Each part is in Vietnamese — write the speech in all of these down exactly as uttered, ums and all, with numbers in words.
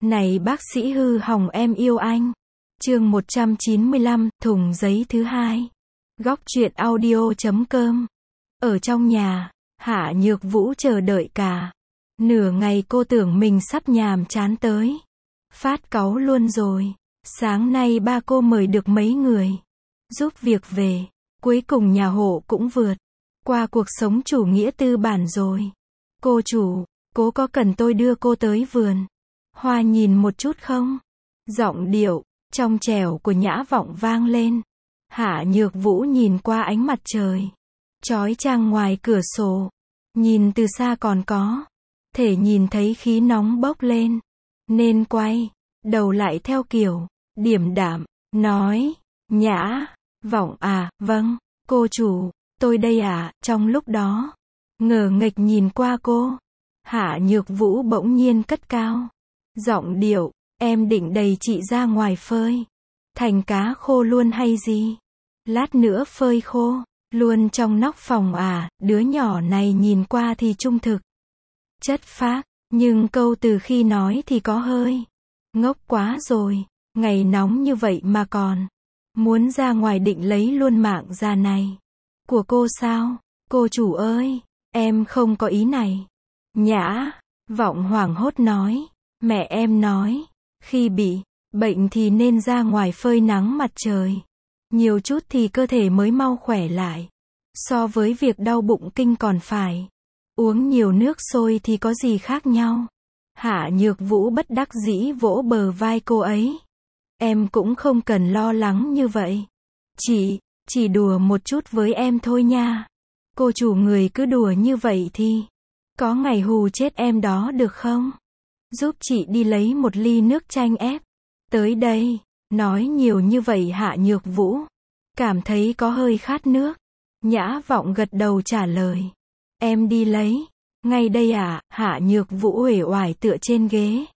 Này bác sĩ hư hỏng em yêu anh. Chương một trăm chín mươi lăm, thùng giấy thứ hai. Góc truyện audio chấm com. Ở trong nhà, Hạ Nhược Vũ chờ đợi cả nửa ngày, cô tưởng mình sắp nhàm chán tới phát cáu luôn rồi. Sáng nay ba cô mời được mấy người giúp việc về, cuối cùng nhà hộ cũng vượt qua cuộc sống chủ nghĩa tư bản rồi. Cô chủ, cô có cần tôi đưa cô tới vườn hoa nhìn một chút không? Giọng điệu trong trẻo của Nhã Vọng vang lên. Hạ Nhược Vũ nhìn qua ánh mặt trời chói chang ngoài cửa sổ, nhìn từ xa còn có thể nhìn thấy khí nóng bốc lên, nên quay đầu lại theo kiểu điềm đạm, nói: Nhã Vọng à, vâng, cô chủ, tôi đây à. Trong lúc đó, ngờ nghệch nhìn qua cô, Hạ Nhược Vũ bỗng nhiên cất cao giọng điệu: em định đẩy chị ra ngoài phơi thành cá khô luôn hay gì? Lát nữa phơi khô luôn trong nóc phòng à? Đứa nhỏ này nhìn qua thì trung thực, chất phác, nhưng câu từ khi nói thì có hơi ngốc quá rồi. Ngày nóng như vậy mà còn muốn ra ngoài định lấy luôn mạng già này của cô sao? Cô chủ ơi, em không có ý này. Nhã Vọng hoảng hốt nói: mẹ em nói, khi bị bệnh thì nên ra ngoài phơi nắng mặt trời nhiều chút thì cơ thể mới mau khỏe lại. So với việc đau bụng kinh còn phải uống nhiều nước sôi thì có gì khác nhau? Hạ Nhược Vũ bất đắc dĩ vỗ bờ vai cô ấy. Em cũng không cần lo lắng như vậy. Chị, chỉ đùa một chút với em thôi nha. Cô chủ người cứ đùa như vậy thì có ngày hù chết em đó được không? Giúp chị đi lấy một ly nước chanh ép tới đây. Nói nhiều như vậy Hạ Nhược Vũ cảm thấy có hơi khát nước. Nhã Vọng gật đầu trả lời: em đi lấy ngay đây ạ. À? Hạ Nhược Vũ uể oải tựa trên ghế,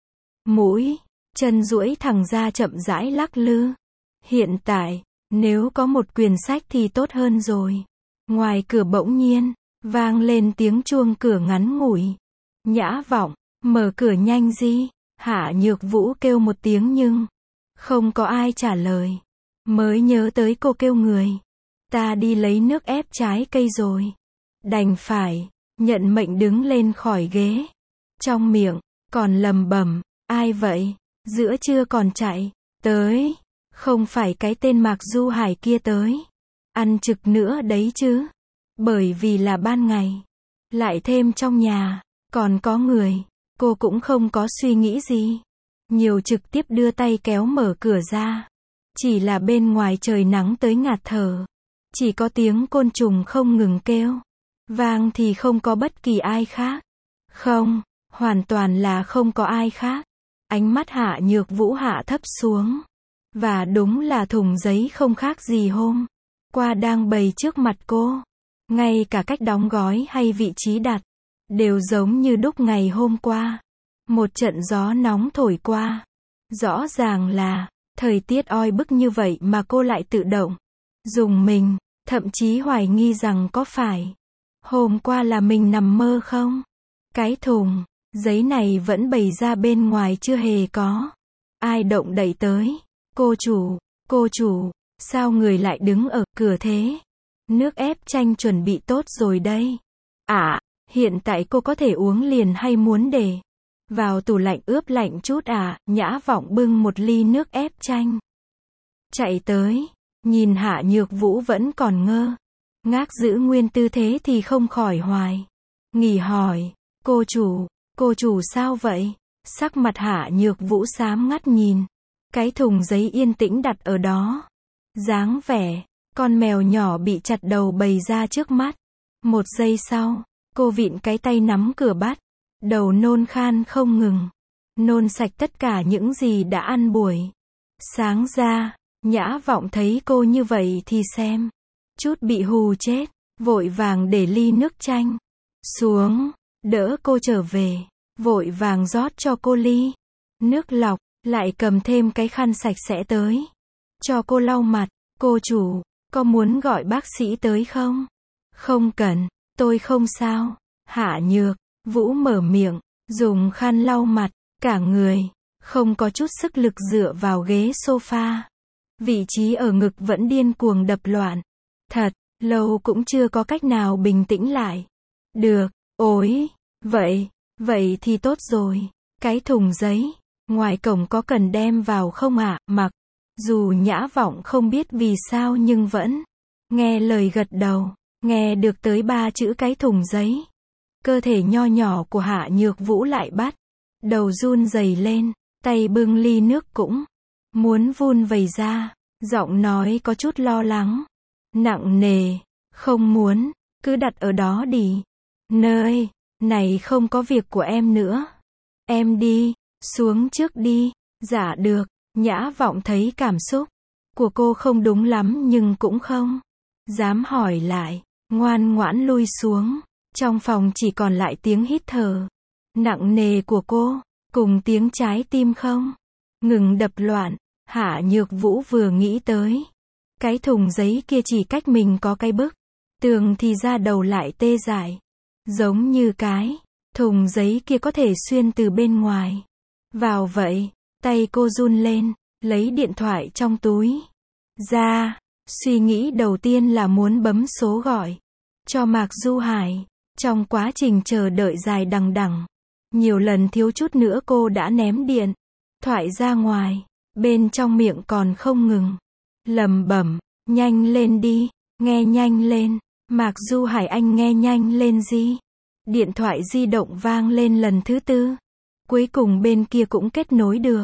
mũi chân duỗi thẳng ra chậm rãi lắc lư. Hiện tại, nếu có một quyển sách thì tốt hơn rồi. Ngoài cửa bỗng nhiên vang lên tiếng chuông cửa ngắn ngủi. Nhã Vọng, mở cửa nhanh đi. Hạ Nhược Vũ kêu một tiếng nhưng không có ai trả lời. Mới nhớ tới cô kêu người ta đi lấy nước ép trái cây rồi, đành phải nhận mệnh đứng lên khỏi ghế. Trong miệng còn lầm bầm: ai vậy? Giữa trưa còn chạy tới, không phải cái tên Mạc Du Hải kia tới ăn trực nữa đấy chứ? Bởi vì là ban ngày, lại thêm trong nhà còn có người, cô cũng không có suy nghĩ gì nhiều, trực tiếp đưa tay kéo mở cửa ra. Chỉ là bên ngoài trời nắng tới ngạt thở, chỉ có tiếng côn trùng không ngừng kêu vang, thì không có bất kỳ ai khác. Không, hoàn toàn là không có ai khác. Ánh mắt Hạ Nhược Vũ hạ thấp xuống, và đúng là thùng giấy không khác gì hôm qua đang bày trước mặt cô. Ngay cả cách đóng gói hay vị trí đặt đều giống như đúc ngày hôm qua. Một trận gió nóng thổi qua. Rõ ràng là thời tiết oi bức như vậy mà cô lại tự động dùng mình, thậm chí hoài nghi rằng có phải hôm qua là mình nằm mơ không? Cái thùng giấy này vẫn bày ra bên ngoài, chưa hề có ai động đậy tới. Cô chủ, cô chủ, sao người lại đứng ở cửa thế? Nước ép chanh chuẩn bị tốt rồi đây. À, hiện tại cô có thể uống liền hay muốn để vào tủ lạnh ướp lạnh chút à? Nhã Vọng bưng một ly nước ép chanh chạy tới, nhìn Hạ Nhược Vũ vẫn còn ngơ ngác giữ nguyên tư thế thì không khỏi hoài nghỉ hỏi: cô chủ, cô chủ sao vậy? Sắc mặt Hạ Nhược Vũ xám ngắt nhìn cái thùng giấy yên tĩnh đặt ở đó, dáng vẻ con mèo nhỏ bị chặt đầu bày ra trước mắt. Một giây sau, cô vịn cái tay nắm cửa bắt đầu nôn khan không ngừng, nôn sạch tất cả những gì đã ăn buổi sáng ra. Nhã Vọng thấy cô như vậy thì xem chút bị hù chết, vội vàng để ly nước chanh xuống, đỡ cô trở về, vội vàng rót cho cô ly nước lọc, lại cầm thêm cái khăn sạch sẽ tới cho cô lau mặt. Cô chủ, có muốn gọi bác sĩ tới không? Không cần, tôi không sao. Hạ Nhược Vũ mở miệng, dùng khăn lau mặt, cả người không có chút sức lực dựa vào ghế sofa. Vị trí ở ngực vẫn điên cuồng đập loạn. Thật, lâu cũng chưa có cách nào bình tĩnh lại. Được, ối, vậy, vậy thì tốt rồi. Cái thùng giấy, ngoài cổng có cần đem vào không ạ? Mặc dù Nhã Vọng không biết vì sao nhưng vẫn nghe lời gật đầu, nghe được tới ba chữ cái thùng giấy. Cơ thể nho nhỏ của Hạ Nhược Vũ lại bắt đầu run rẩy lên, tay bưng ly nước cũng muốn vun vẩy ra, giọng nói có chút lo lắng, nặng nề, không muốn, cứ đặt ở đó đi. Nơi này không có việc của em nữa. Em đi, xuống trước đi. Dạ được. Nhã Vọng thấy cảm xúc của cô không đúng lắm nhưng cũng không dám hỏi lại, ngoan ngoãn lui xuống. Trong phòng chỉ còn lại tiếng hít thở nặng nề của cô, cùng tiếng trái tim không ngừng đập loạn. Hạ Nhược Vũ vừa nghĩ tới cái thùng giấy kia chỉ cách mình có cái bức tường thì da đầu lại tê dại. Giống như cái thùng giấy kia có thể xuyên từ bên ngoài vào vậy. Tay cô run lên, lấy điện thoại trong túi ra. Suy nghĩ đầu tiên là muốn bấm số gọi cho Mạc Du Hải. Trong quá trình chờ đợi dài đằng đẵng, nhiều lần thiếu chút nữa cô đã ném điện thoại ra ngoài. Bên trong miệng còn không ngừng lẩm bẩm, nhanh lên đi, nghe nhanh lên. Mạc Du Hải anh nghe nhanh lên gì? Điện thoại di động vang lên lần thứ tư. Cuối cùng bên kia cũng kết nối được.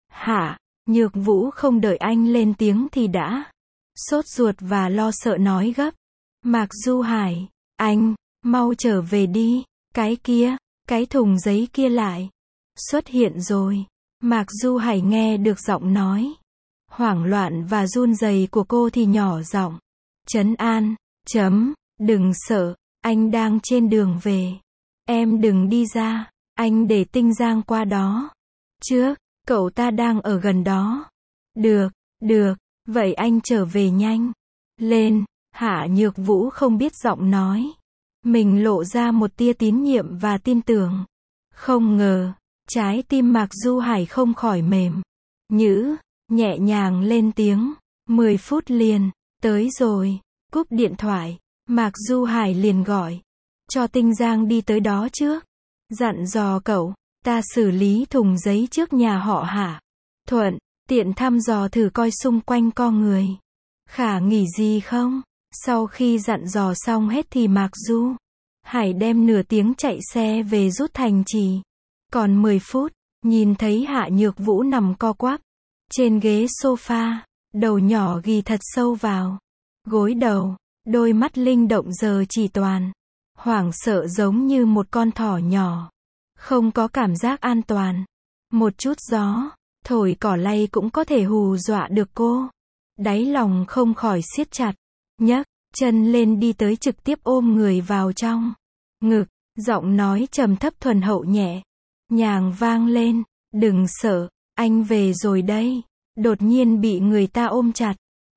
Hạ Nhược Vũ không đợi anh lên tiếng thì đã sốt ruột và lo sợ nói gấp. Mạc Du Hải, anh, mau trở về đi. Cái kia, cái thùng giấy kia lại xuất hiện rồi. Mạc Du Hải nghe được giọng nói hoảng loạn và run rẩy của cô thì nhỏ giọng trấn an, chấm, đừng sợ, anh đang trên đường về. Em đừng đi ra, anh để Tinh Giang qua đó trước, cậu ta đang ở gần đó. Được, được, vậy anh trở về nhanh lên. Hạ Nhược Vũ không biết giọng nói mình lộ ra một tia tín nhiệm và tin tưởng. Không ngờ, trái tim Mạc Du Hải không khỏi mềm nhữ, nhẹ nhàng lên tiếng. Mười phút liền, tới rồi. Cúp điện thoại, Mạc Du Hải liền gọi cho Tinh Giang đi tới đó trước. Dặn dò cậu ta xử lý thùng giấy trước nhà họ Hạ. Thuận tiện thăm dò thử coi xung quanh có người khả nghỉ gì không. Sau khi dặn dò xong hết thì Mạc Du Hải đem nửa tiếng chạy xe về rút thành trì. Còn mười phút, nhìn thấy Hạ Nhược Vũ nằm co quắp trên ghế sofa, đầu nhỏ ghi thật sâu vào gối đầu, đôi mắt linh động giờ chỉ toàn hoảng sợ giống như một con thỏ nhỏ, không có cảm giác an toàn. Một chút gió thổi cỏ lay cũng có thể hù dọa được cô. Đáy lòng không khỏi siết chặt, nhấc chân lên đi tới trực tiếp ôm người vào trong ngực, giọng nói trầm thấp thuần hậu nhẹ nhàng vang lên, đừng sợ, anh về rồi đây. Đột nhiên bị người ta ôm chặt.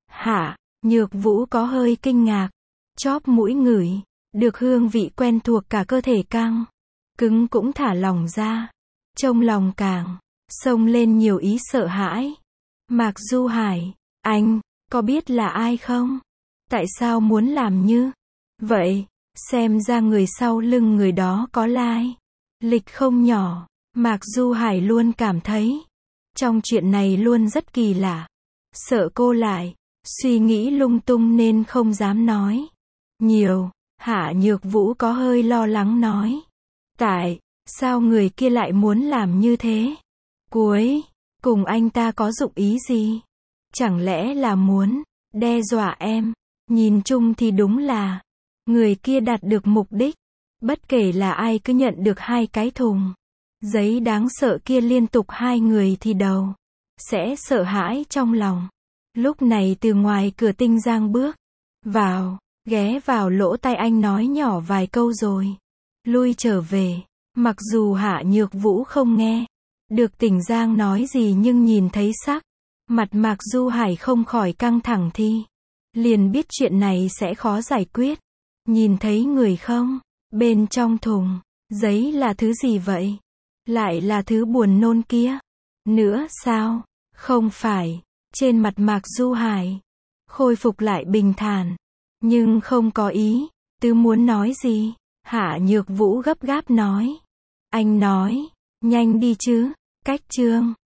Hạ Nhược Vũ có hơi kinh ngạc, chóp mũi ngửi được hương vị quen thuộc, cả cơ thể căng cứng cũng thả lỏng ra. Trong lòng càng xông lên nhiều ý sợ hãi. Mạc Du Hải, anh có biết là ai không? Tại sao muốn làm như vậy? Xem ra người sau lưng người đó có lai lịch không nhỏ. Mạc Du Hải luôn cảm thấy trong chuyện này luôn rất kỳ lạ. Sợ cô lại suy nghĩ lung tung nên không dám nói nhiều. Hạ Nhược Vũ có hơi lo lắng nói, tại sao người kia lại muốn làm như thế? Cuối cùng anh ta có dụng ý gì? Chẳng lẽ là muốn đe dọa em? Nhìn chung thì đúng là người kia đạt được mục đích. Bất kể là ai cứ nhận được hai cái thùng giấy đáng sợ kia liên tục, hai người thì đầu sẽ sợ hãi trong lòng. Lúc này từ ngoài cửa Tinh Giang bước vào, ghé vào lỗ tai anh nói nhỏ vài câu rồi lui trở về. Mặc dù Hạ Nhược Vũ không nghe được Tinh Giang nói gì nhưng nhìn thấy sắc mặt Mạc Du Hải không khỏi căng thẳng thì liền biết chuyện này sẽ khó giải quyết. Nhìn thấy người không? Bên trong thùng giấy là thứ gì vậy? Lại là thứ buồn nôn kia. nữa sao? Không phải. Trên mặt Mạc Du Hải khôi phục lại bình thản, nhưng không có ý tứ muốn nói gì. Hạ Nhược Vũ gấp gáp nói. Anh nói, nhanh đi chứ, cách chương.